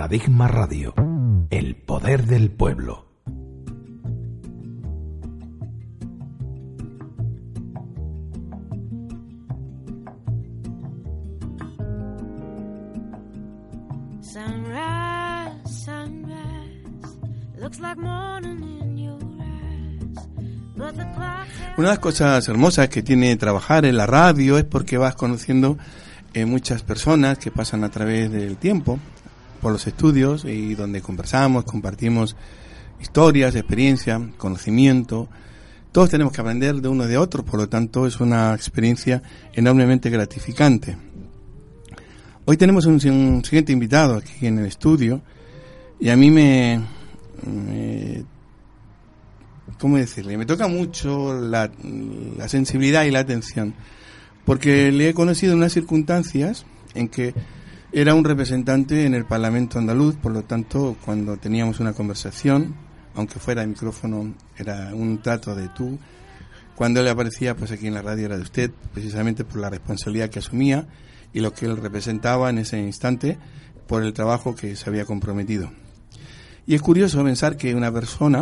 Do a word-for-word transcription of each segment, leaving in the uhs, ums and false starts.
Paradigma Radio, el poder del pueblo. Sunrise, sunrise, looks like morning in your eyes, but the clock... Una de las cosas hermosas que tiene trabajar en la radio es porque vas conociendo eh, muchas personas que pasan a través del tiempo por los estudios y donde conversamos, compartimos historias, experiencia, conocimiento. Todos tenemos que aprender de uno de otros, por lo tanto es una experiencia enormemente gratificante. Hoy tenemos un, un siguiente invitado aquí en el estudio y a mí me, me ¿cómo decirle? Me toca mucho la, la sensibilidad y la atención, porque le he conocido en unas circunstancias en que era un representante en el Parlamento andaluz, por lo tanto, cuando teníamos una conversación, aunque fuera de micrófono, era un trato de tú. Cuando él aparecía, pues aquí en la radio era de usted, precisamente por la responsabilidad que asumía y lo que él representaba en ese instante por el trabajo que se había comprometido. Y es curioso pensar que una persona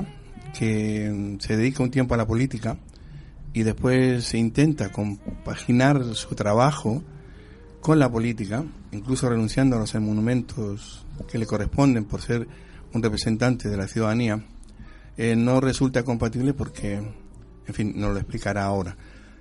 que se dedica un tiempo a la política y después se intenta compaginar su trabajo con la política, incluso renunciando a los monumentos que le corresponden por ser un representante de la ciudadanía, eh, no resulta compatible porque, en fin, nos lo explicará ahora.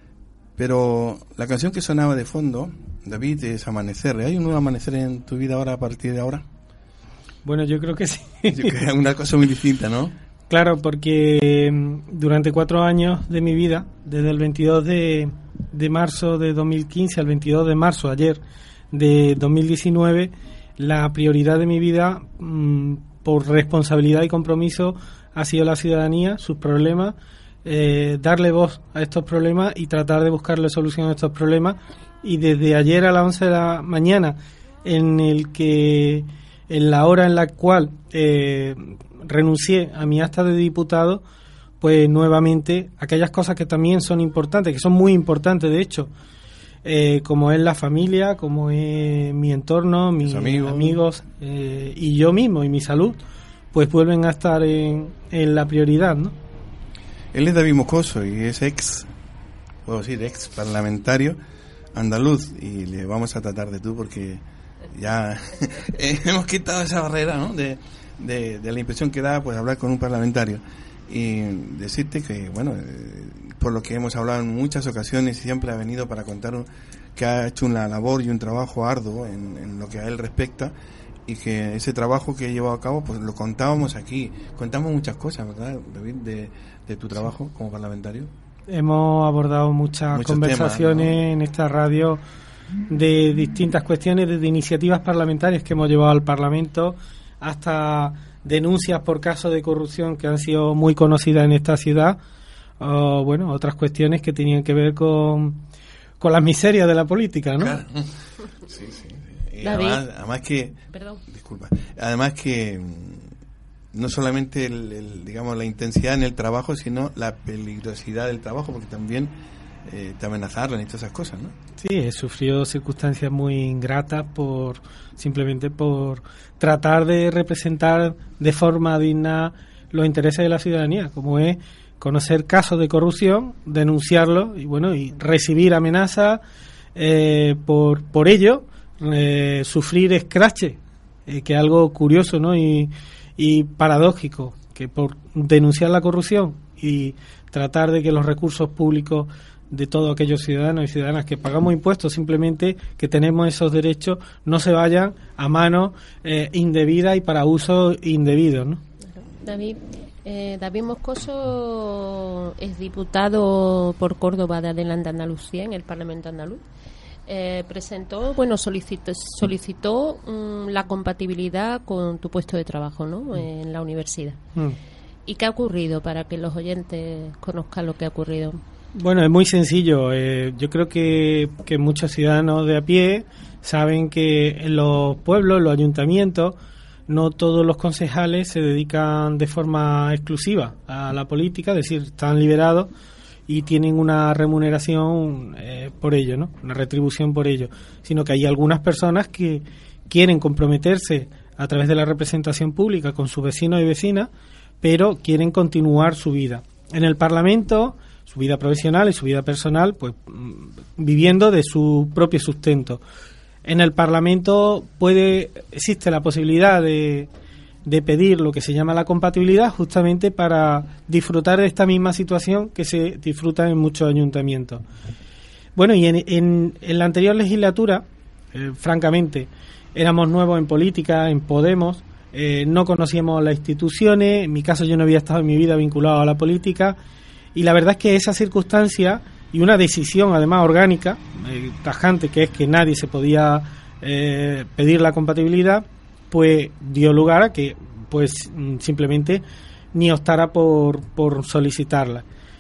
Pero la canción que sonaba de fondo, David, es Amanecer. ¿Hay un nuevo amanecer en tu vida ahora a partir de ahora? Bueno, yo creo que sí. Yo creo que es una cosa muy distinta, ¿no? Claro, porque durante cuatro años de mi vida, desde el veintidós de, de marzo de dos mil quince al veintidós de marzo, ayer, de dos mil diecinueve, la prioridad de mi vida, mmm, por responsabilidad y compromiso, ha sido la ciudadanía, sus problemas, eh, darle voz a estos problemas y tratar de buscarle solución a estos problemas. Y desde ayer a las once de la mañana, en el que, en la hora en la cual eh, renuncié a mi acta de diputado, pues nuevamente aquellas cosas que también son importantes, que son muy importantes de hecho, eh, como es la familia, como es mi entorno, mis amigos, amigos eh, y yo mismo y mi salud, pues vuelven a estar en, en la prioridad, ¿no? Él es David Moscoso y es ex, puedo decir, ex parlamentario andaluz, y le vamos a tratar de tú porque ya hemos quitado esa barrera, ¿no? De, de, de la impresión que da pues hablar con un parlamentario y decirte que, bueno, eh, por lo que hemos hablado en muchas ocasiones, siempre ha venido para contar un, que ha hecho una labor y un trabajo arduo en, en lo que a él respecta, y que ese trabajo que he llevado a cabo pues lo contábamos aquí, contamos muchas cosas, ¿verdad, David, de, de tu trabajo como parlamentario? Hemos abordado muchas Muchos conversaciones temas, ¿no? En esta radio de distintas cuestiones, desde iniciativas parlamentarias que hemos llevado al Parlamento hasta denuncias por casos de corrupción que han sido muy conocidas en esta ciudad, o bueno, otras cuestiones que tenían que ver con, con las miserias de la política, ¿no? Claro. Sí, sí. Y además, además que, Perdón. disculpa, además que no solamente el, el, digamos la intensidad en el trabajo, sino la peligrosidad del trabajo, porque también eh, te amenazaron y todas esas cosas, ¿no? Sí, he sufrido circunstancias muy ingratas por simplemente por tratar de representar de forma digna los intereses de la ciudadanía, como es conocer casos de corrupción, denunciarlos y bueno y recibir amenazas eh, por por ello, eh, sufrir escraches, eh, que es algo curioso, ¿no? y y paradójico, que por denunciar la corrupción y tratar de que los recursos públicos de todos aquellos ciudadanos y ciudadanas que pagamos impuestos, simplemente que tenemos esos derechos, no se vayan a manos eh, indebidas y para uso indebido, ¿no? David, eh, David Moscoso es diputado por Córdoba de Adelante Andalucía en el Parlamento andaluz. Eh, presentó, bueno, solicitó, solicitó um, la compatibilidad con tu puesto de trabajo, ¿no? Mm. En la universidad. Mm. ¿Y qué ha ocurrido para que los oyentes conozcan lo que ha ocurrido? Bueno, es muy sencillo. Eh, yo creo que, que muchos ciudadanos de a pie saben que en los pueblos, en los ayuntamientos, no todos los concejales se dedican de forma exclusiva a la política, es decir, están liberados y tienen una remuneración eh, por ello, ¿no? Una retribución por ello, sino que hay algunas personas que quieren comprometerse a través de la representación pública con sus vecinos y vecinas, pero quieren continuar su vida. En el Parlamento, su vida profesional y su vida personal, pues viviendo de su propio sustento. En el Parlamento puede existe la posibilidad de, de pedir lo que se llama la compatibilidad, justamente para disfrutar de esta misma situación que se disfruta en muchos ayuntamientos. Bueno, y en, en, en la anterior legislatura, eh, francamente, éramos nuevos en política, en Podemos, eh, no conocíamos las instituciones, en mi caso yo no había estado en mi vida vinculado a la política, y la verdad es que esa circunstancia y una decisión además orgánica, eh, tajante, que es que nadie se podía eh, pedir la compatibilidad, pues dio lugar a que pues simplemente ni optara por, por solicitarla,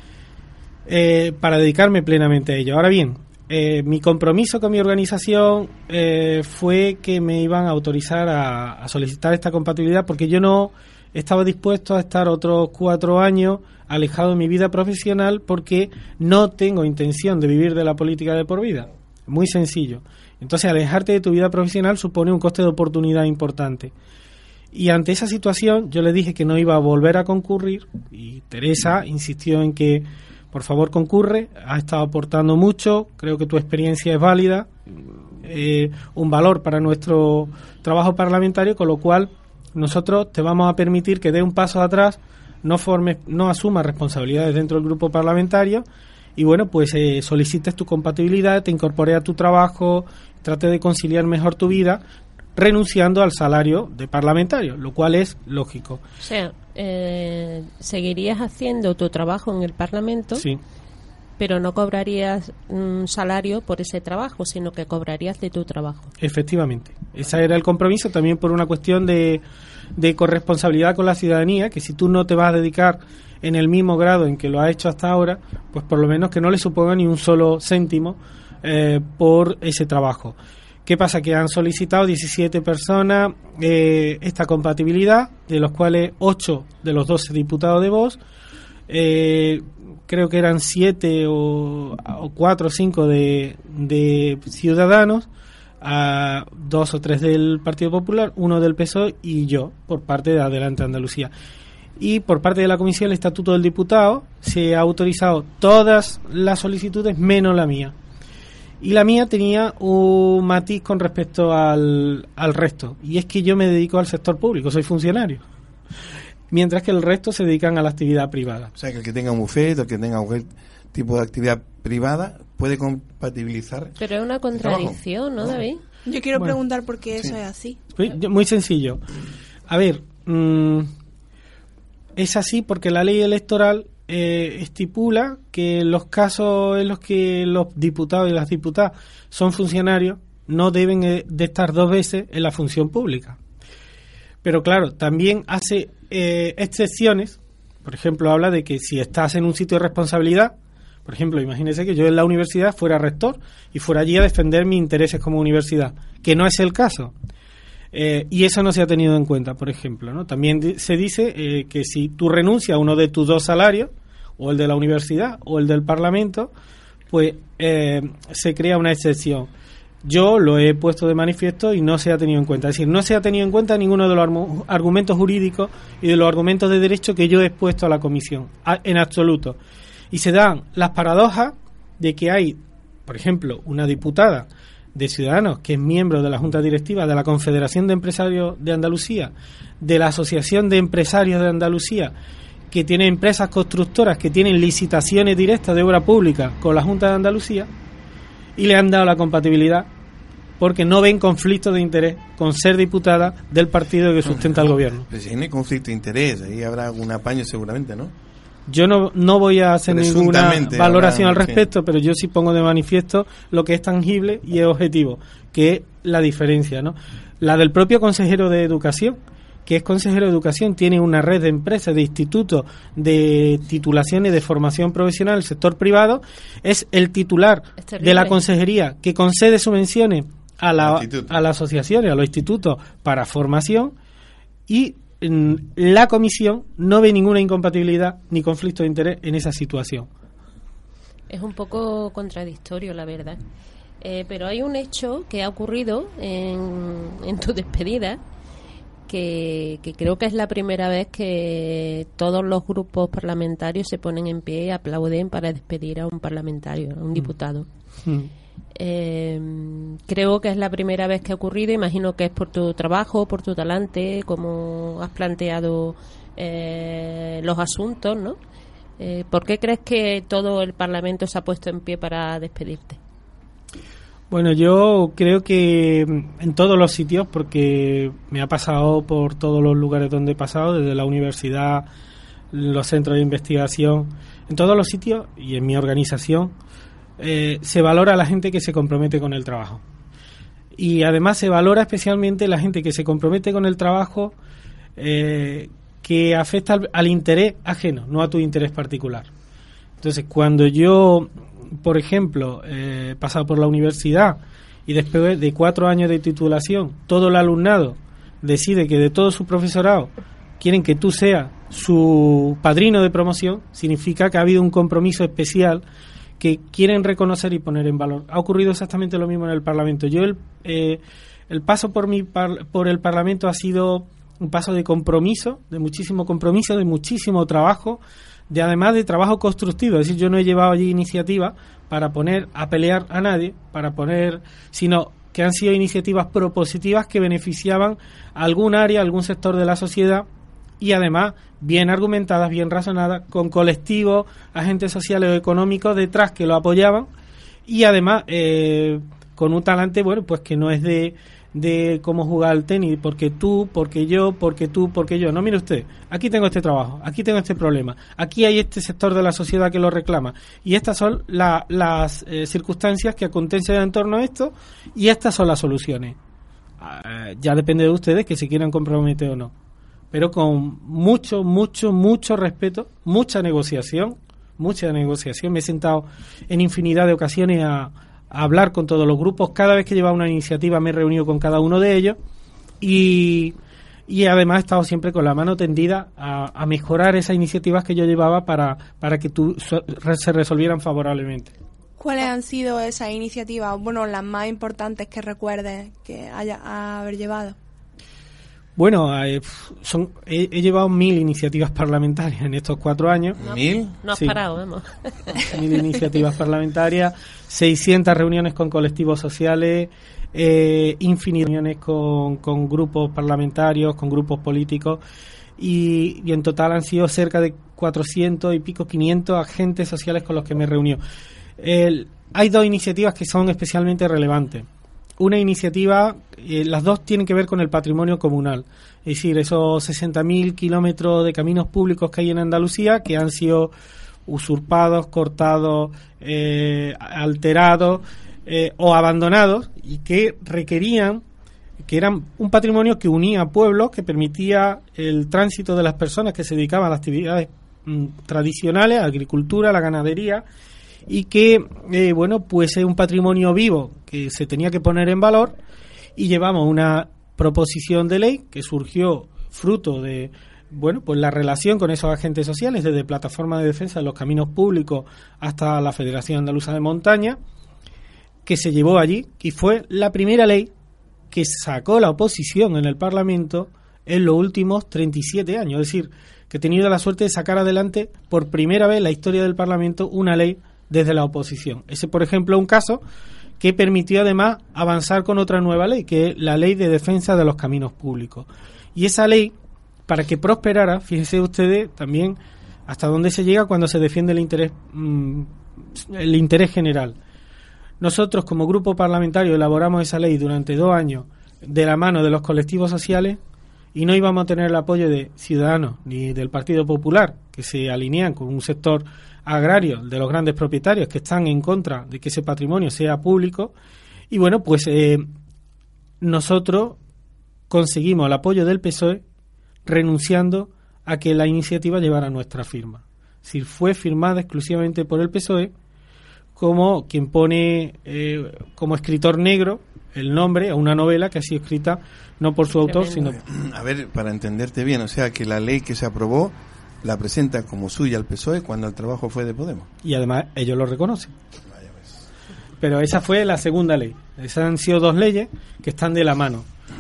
eh, para dedicarme plenamente a ello. Ahora bien, eh, mi compromiso con mi organización eh, fue que me iban a autorizar a, a solicitar esta compatibilidad, porque yo no estaba dispuesto a estar otros cuatro años alejado de mi vida profesional, porque no tengo intención de vivir de la política de por vida. Muy sencillo. Entonces, alejarte de tu vida profesional supone un coste de oportunidad importante. Y ante esa situación, yo le dije que no iba a volver a concurrir, y Teresa insistió en que, por favor, concurre. Ha estado aportando mucho, creo que tu experiencia es válida, eh, un valor para nuestro trabajo parlamentario, con lo cual nosotros te vamos a permitir que dé un paso atrás, no formes, no asumas responsabilidades dentro del grupo parlamentario y bueno, pues eh, solicites tu compatibilidad, te incorpores a tu trabajo, trate de conciliar mejor tu vida, renunciando al salario de parlamentario, lo cual es lógico. O sea, eh, seguirías haciendo tu trabajo en el Parlamento, sí, pero no cobrarías un salario por ese trabajo, sino que cobrarías de tu trabajo. Efectivamente. Ese era el compromiso, también por una cuestión de, de corresponsabilidad con la ciudadanía, que si tú no te vas a dedicar en el mismo grado en que lo has hecho hasta ahora, pues por lo menos que no le suponga ni un solo céntimo eh, por ese trabajo. ¿Qué pasa? Que han solicitado diecisiete personas eh, esta compatibilidad, de los cuales ocho de los doce diputados de Vox, eh, creo que eran siete o, o cuatro o cinco de, de Ciudadanos, a dos o tres del Partido Popular, uno del P S O E y yo, por parte de Adelante Andalucía. Y por parte de la Comisión del Estatuto del Diputado se ha autorizado todas las solicitudes menos la mía. Y la mía tenía un matiz con respecto al, al resto, y es que yo me dedico al sector público, soy funcionario, mientras que el resto se dedican a la actividad privada. O sea, que el que tenga un buffet o el que tenga cualquier tipo de actividad privada puede compatibilizar. Pero es una contradicción, ¿no, David? Yo quiero Bueno, preguntar por qué eso sí. es así. Muy sencillo. A ver, mmm, es así porque la ley electoral eh, estipula que en los casos en los que los diputados y las diputadas son funcionarios no deben eh, de estar dos veces en la función pública. Pero claro, también hace eh, excepciones. Por ejemplo, habla de que si estás en un sitio de responsabilidad, por ejemplo, imagínese que yo en la universidad fuera rector y fuera allí a defender mis intereses como universidad, que no es el caso. Eh, y eso no se ha tenido en cuenta, por ejemplo, ¿no? También di- se dice eh, que si tú renuncias a uno de tus dos salarios, o el de la universidad o el del Parlamento, pues eh, se crea una excepción. Yo lo he puesto de manifiesto y no se ha tenido en cuenta. Es decir, no se ha tenido en cuenta ninguno de los armu- argumentos jurídicos y de los argumentos de derecho que yo he expuesto a la comisión, a, en absoluto. Y se dan las paradojas de que hay, por ejemplo, una diputada de Ciudadanos que es miembro de la Junta Directiva de la Confederación de Empresarios de Andalucía, de la Asociación de Empresarios de Andalucía, que tiene empresas constructoras que tienen licitaciones directas de obra pública con la Junta de Andalucía, y le han dado la compatibilidad porque no ven conflicto de interés con ser diputada del partido que sustenta el gobierno. Pero si no hay conflicto de interés, ahí habrá algún apaño seguramente, ¿no? Yo no, no voy a hacer ninguna valoración habrá, al respecto, sí. pero yo sí pongo de manifiesto lo que es tangible y es objetivo, que es la diferencia, ¿no? La del propio consejero de Educación, que es consejero de Educación, tiene una red de empresas, de institutos, de titulaciones, de formación profesional, el sector privado, es el titular de la consejería que concede subvenciones a la, a las asociaciones, a los institutos para formación, y la comisión no ve ninguna incompatibilidad ni conflicto de interés en esa situación. Es un poco contradictorio, la verdad. Eh, pero hay un hecho que ha ocurrido en, en tu despedida, que, que creo que es la primera vez que todos los grupos parlamentarios se ponen en pie y aplauden para despedir a un parlamentario, a un diputado. Mm. Eh, creo que es la primera vez que ha ocurrido. Imagino que es por tu trabajo, por tu talante, como has planteado eh, los asuntos, ¿no? Eh, ¿Por qué crees que todo el Parlamento se ha puesto en pie para despedirte? Bueno, yo creo que en todos los sitios, porque me ha pasado por todos los lugares donde he pasado, desde la universidad, los centros de investigación, en todos los sitios y en mi organización, eh, se valora a la gente que se compromete con el trabajo. Y además se valora especialmente la gente que se compromete con el trabajo eh, que afecta al, al interés ajeno, no a tu interés particular. Entonces, cuando yo, por ejemplo, he eh, pasado por la universidad y después de cuatro años de titulación, todo el alumnado decide que de todo su profesorado quieren que tú seas su padrino de promoción, significa que ha habido un compromiso especial que quieren reconocer y poner en valor. Ha ocurrido exactamente lo mismo en el Parlamento. Yo el, eh, el paso por mi par, por el Parlamento ha sido un paso de compromiso, de muchísimo compromiso, de muchísimo trabajo, de además de trabajo constructivo. Es decir, yo no he llevado allí iniciativas para poner a pelear a nadie, para poner, sino que han sido iniciativas propositivas que beneficiaban a algún área, a algún sector de la sociedad, y además bien argumentadas, bien razonadas, con colectivos, agentes sociales o económicos detrás que lo apoyaban, y además eh, con un talante, bueno, pues que no es de, de cómo jugar al tenis, porque tú, porque yo, porque tú, porque yo. No, mire usted, aquí tengo este trabajo, aquí tengo este problema, aquí hay este sector de la sociedad que lo reclama, y estas son la, las eh, circunstancias que acontecen en torno a esto, y estas son las soluciones. Uh, ya depende de ustedes que se quieran comprometer o no. Pero con mucho, mucho, mucho respeto, mucha negociación, mucha negociación. Me he sentado en infinidad de ocasiones a, a hablar con todos los grupos. Cada vez que llevaba una iniciativa me he reunido con cada uno de ellos y, y además he estado siempre con la mano tendida a, a mejorar esas iniciativas que yo llevaba para, para que tu, so, se resolvieran favorablemente. ¿Cuáles han sido esas iniciativas, bueno, las más importantes que recuerdes que haya haber llevado? Bueno, eh, son, he, he llevado mil iniciativas parlamentarias en estos cuatro años. ¿Mil? No has sí. parado, vamos. Mil iniciativas parlamentarias, seiscientas reuniones con colectivos sociales, eh, infinitas reuniones con, con grupos parlamentarios, con grupos políticos, y, y en total han sido cerca de cuatrocientos y pico, quinientos agentes sociales con los que me he reunido. El, hay dos iniciativas que son especialmente relevantes. Una iniciativa, eh, las dos tienen que ver con el patrimonio comunal, es decir, esos sesenta mil kilómetros de caminos públicos que hay en Andalucía que han sido usurpados, cortados, eh, alterados eh, o abandonados y que requerían, que eran un patrimonio que unía a pueblos, que permitía el tránsito de las personas que se dedicaban a las actividades mm, tradicionales, a la agricultura, a la ganadería, y que, eh, bueno, pues es un patrimonio vivo que se tenía que poner en valor, y llevamos una proposición de ley que surgió fruto de, bueno, pues la relación con esos agentes sociales, desde Plataforma de Defensa de los Caminos Públicos hasta la Federación Andaluza de Montaña, que se llevó allí, y fue la primera ley que sacó la oposición en el Parlamento en los últimos treinta y siete años, es decir, que he tenido la suerte de sacar adelante por primera vez en la historia del Parlamento una ley desde la oposición. Ese, por ejemplo, es un caso que permitió además avanzar con otra nueva ley, que es la Ley de Defensa de los Caminos Públicos. Y esa ley, para que prosperara, fíjense ustedes también hasta dónde se llega cuando se defiende el interés, mmm, el interés general. Nosotros, como grupo parlamentario, elaboramos esa ley durante dos años de la mano de los colectivos sociales, y no íbamos a tener el apoyo de Ciudadanos ni del Partido Popular, que se alinean con un sector agrario de los grandes propietarios que están en contra de que ese patrimonio sea público. Y bueno, pues eh, nosotros conseguimos el apoyo del P S O E renunciando a que la iniciativa llevara nuestra firma. Es decir, fue firmada exclusivamente por el P S O E como quien pone eh, como escritor negro el nombre a una novela que ha sido escrita no por su autor, sino... A ver, para entenderte bien, o sea, que la ley que se aprobó la presenta como suya el P S O E cuando el trabajo fue de Podemos. Y además ellos lo reconocen. Pero esa fue la segunda ley. Esas han sido dos leyes que están de la mano.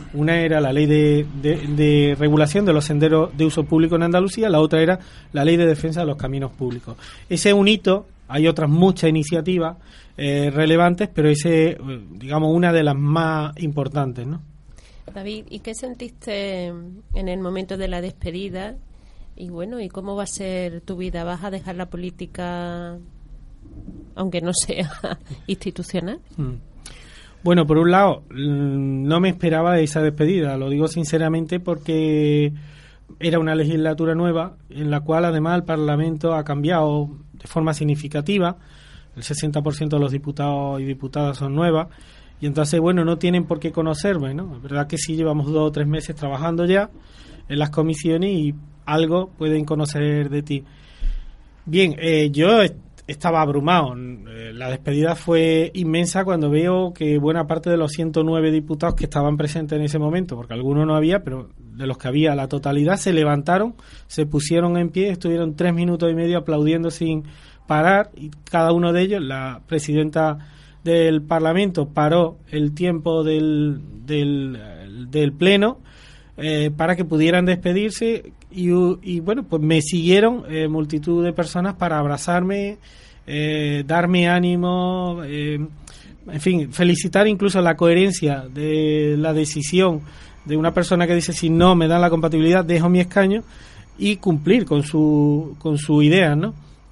Una era la ley de, de, de regulación de los senderos de uso público en Andalucía, la otra era la ley de defensa de los caminos públicos. Ese es un hito, hay otras muchas iniciativas eh, relevantes, pero ese, digamos, una de las más importantes, ¿no? David, ¿y qué sentiste en el momento de la despedida? Y bueno, ¿y cómo va a ser tu vida? ¿Vas a dejar la política, aunque no sea institucional? Mm. Bueno, por un lado, no me esperaba esa despedida, lo digo sinceramente porque era una legislatura nueva en la cual además el Parlamento ha cambiado de forma significativa, el sesenta por ciento de los diputados y diputadas son nuevas, y entonces, bueno, no tienen por qué conocerme, ¿no? Es verdad que sí llevamos dos o tres meses trabajando ya en las comisiones y algo pueden conocer de ti. Bien, eh, yo estaba abrumado. La despedida fue inmensa cuando veo que buena parte de los ciento nueve diputados que estaban presentes en ese momento, porque algunos no había, pero de los que había, la totalidad se levantaron, se pusieron en pie, estuvieron tres minutos y medio aplaudiendo sin parar, y cada uno de ellos, la presidenta del Parlamento paró el tiempo del, del, del pleno eh, para que pudieran despedirse. Y, y bueno, pues me siguieron eh, multitud de personas para abrazarme, eh, darme ánimo, eh, en fin, felicitar incluso la coherencia de la decisión de una persona que dice, si no me dan la compatibilidad, dejo mi escaño, y cumplir con su con su idea, ¿no?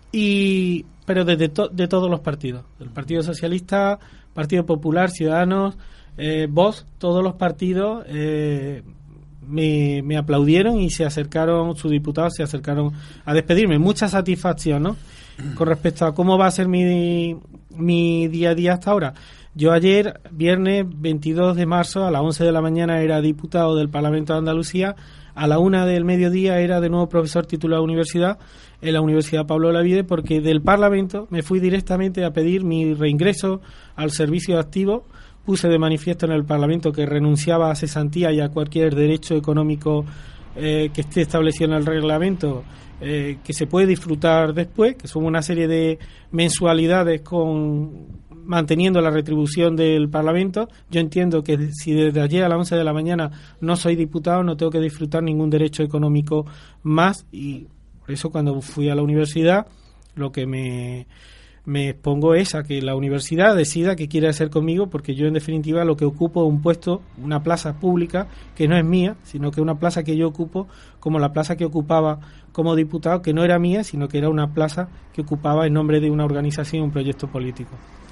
Y pero desde to, de todos los partidos, el Partido Socialista, Partido Popular, Ciudadanos, eh, Vox, todos los partidos eh, Me, me aplaudieron y se acercaron, sus diputados se acercaron a despedirme. Mucha satisfacción, ¿no? Con respecto a cómo va a ser mi, mi día a día hasta ahora. Yo ayer, viernes veintidós de marzo, a las once de la mañana era diputado del Parlamento de Andalucía, a la una del mediodía era de nuevo profesor titulado de universidad en la Universidad Pablo Olavide, porque del Parlamento me fui directamente a pedir mi reingreso al servicio activo. Puse de manifiesto en el Parlamento que renunciaba a cesantía y a cualquier derecho económico eh, que esté establecido en el reglamento, eh, que se puede disfrutar después, que son una serie de mensualidades con manteniendo la retribución del Parlamento. Yo entiendo que si desde ayer a las once de la mañana no soy diputado, no tengo que disfrutar ningún derecho económico más, y por eso cuando fui a la universidad lo que me... me expongo es a que la universidad decida qué quiere hacer conmigo, porque yo en definitiva lo que ocupo es un puesto, una plaza pública que no es mía, sino que una plaza que yo ocupo como la plaza que ocupaba como diputado, que no era mía, sino que era una plaza que ocupaba en nombre de una organización, un proyecto político.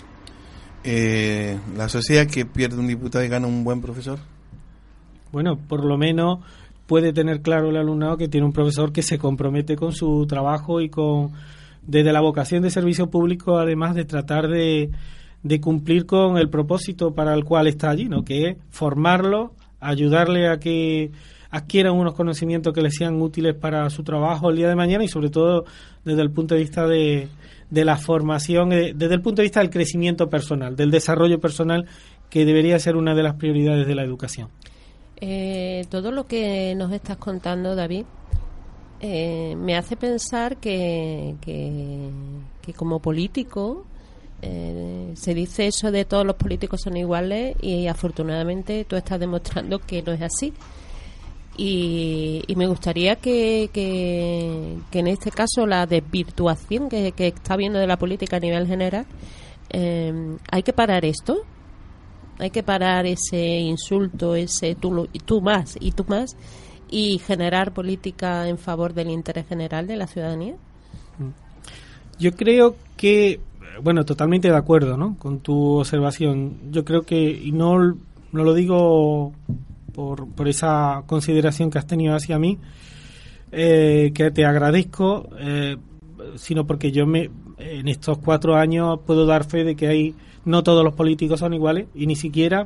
Eh, ¿La sociedad que pierde un diputado y gana un buen profesor? Bueno, por lo menos puede tener claro el alumnado que tiene un profesor que se compromete con su trabajo y con... desde la vocación de servicio público, además de tratar de, de cumplir con el propósito para el cual está allí, ¿no? Que es formarlo, ayudarle a que adquieran unos conocimientos que les sean útiles para su trabajo el día de mañana, y sobre todo desde el punto de vista de, de la formación, eh, desde el punto de vista del crecimiento personal, del desarrollo personal, que debería ser una de las prioridades de la educación. Eh, todo lo que nos estás contando, David, Eh, me hace pensar que, que, que como político eh, se dice eso de todos los políticos son iguales, y afortunadamente tú estás demostrando que no es así. Y, y me gustaría que, que, que en este caso la desvirtuación que, que está habiendo de la política a nivel general, eh, hay que parar esto, hay que parar ese insulto, ese tú, tú más y tú más, y generar política en favor del interés general de la ciudadanía. Yo creo que, bueno, totalmente de acuerdo, ¿no?, con tu observación. Yo creo que, y no, no lo digo por, por esa consideración que has tenido hacia mí, eh, que te agradezco, eh, sino porque yo me en estos cuatro años puedo dar fe de que hay no todos los políticos son iguales, y ni siquiera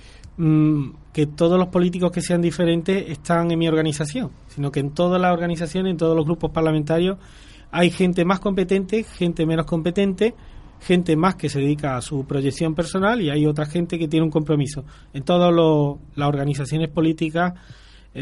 que todos los políticos que sean diferentes están en mi organización, sino que en todas las organizaciones, en todos los grupos parlamentarios, hay gente más competente, gente menos competente, gente más que se dedica a su proyección personal, y hay otra gente que tiene un compromiso. En todas las organizaciones políticas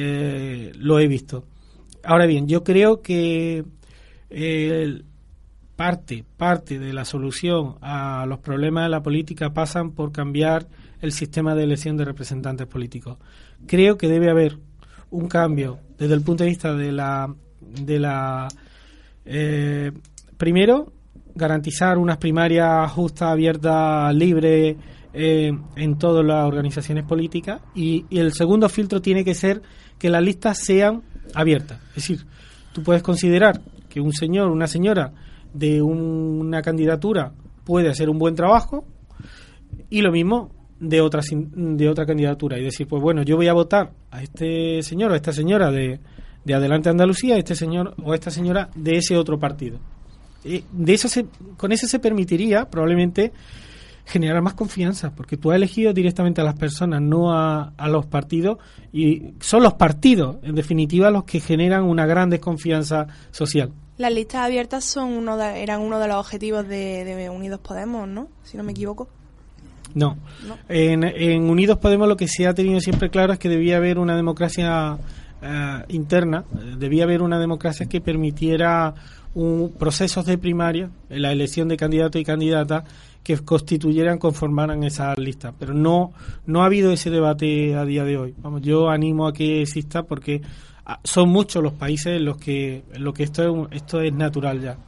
eh, lo he visto. Ahora bien, yo creo que eh, parte, parte de la solución a los problemas de la política pasan por cambiar el sistema de elección de representantes políticos. Creo que debe haber un cambio desde el punto de vista de la de la eh, primero, garantizar unas primarias justas, abiertas, libres eh, en todas las organizaciones políticas, y, y el segundo filtro tiene que ser que las listas sean abiertas. Es decir, tú puedes considerar que un señor, una señora de un, una candidatura puede hacer un buen trabajo, y lo mismo de otra de otra candidatura, y decir, pues bueno, yo voy a votar a este señor o a esta señora de, de Adelante Andalucía, a este señor o a esta señora de ese otro partido. Eh, de eso se, con eso se permitiría probablemente generar más confianza, porque tú has elegido directamente a las personas, no a, a los partidos, y son los partidos, en definitiva, los que generan una gran desconfianza social. Las listas abiertas son uno de, eran uno de los objetivos de, de Unidos Podemos, ¿no? Si no me equivoco. No. no. En, en Unidos Podemos lo que se ha tenido siempre claro es que debía haber una democracia uh, interna, debía haber una democracia que permitiera un, procesos de primaria, en la elección de candidatos y candidatas que constituyeran, conformaran esas listas. Pero no, no ha habido ese debate a día de hoy. Vamos, yo animo a que exista, porque son muchos los países en los que, en los que esto es, un, esto es natural ya.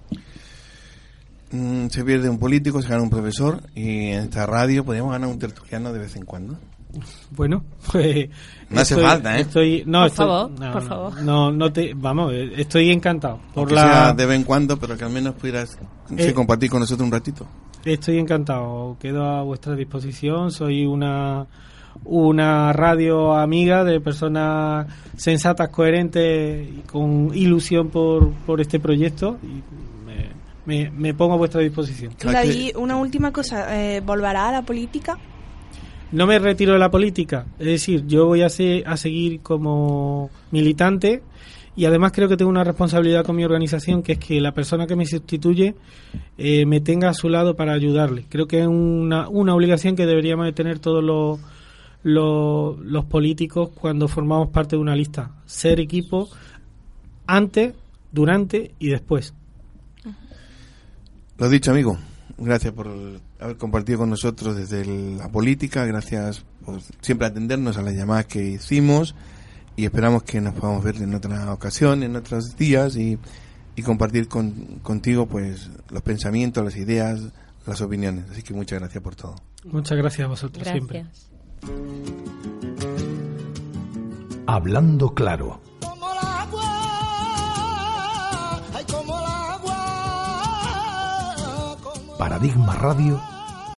Mm, se pierde un político, se gana un profesor, y en esta radio podríamos ganar un tertuliano de vez en cuando. Bueno, pues no hace estoy, falta, ¿eh? Estoy, no, por estoy, favor, no, por no, favor. No, no te, vamos, estoy encantado por Aunque la sea de vez en cuando, pero que al menos pudieras eh, sí, compartir con nosotros un ratito. Estoy encantado, quedo a vuestra disposición. Soy una una radio amiga de personas sensatas, coherentes y con ilusión por, por este proyecto, y me, me, me pongo a vuestra disposición. David, una última cosa, eh, ¿volverá a la política? No me retiro de la política, es decir, yo voy a, se, a seguir como militante, y además creo que tengo una responsabilidad con mi organización, que es que la persona que me sustituye eh, me tenga a su lado para ayudarle. Creo que es una, una obligación que deberíamos de tener todos los, los, los políticos cuando formamos parte de una lista. Ser equipo antes, durante y después. Lo dicho, amigo. Gracias por haber compartido con nosotros desde el, la política. Gracias por siempre atendernos a las llamadas que hicimos, y esperamos que nos podamos ver en otra ocasión, en otros días, y, y compartir con, contigo pues los pensamientos, las ideas, las opiniones. Así que muchas gracias por todo. Muchas gracias a vosotros. Gracias. Siempre. Hablando claro. Como el agua, ay, como el agua, como Paradigma Radio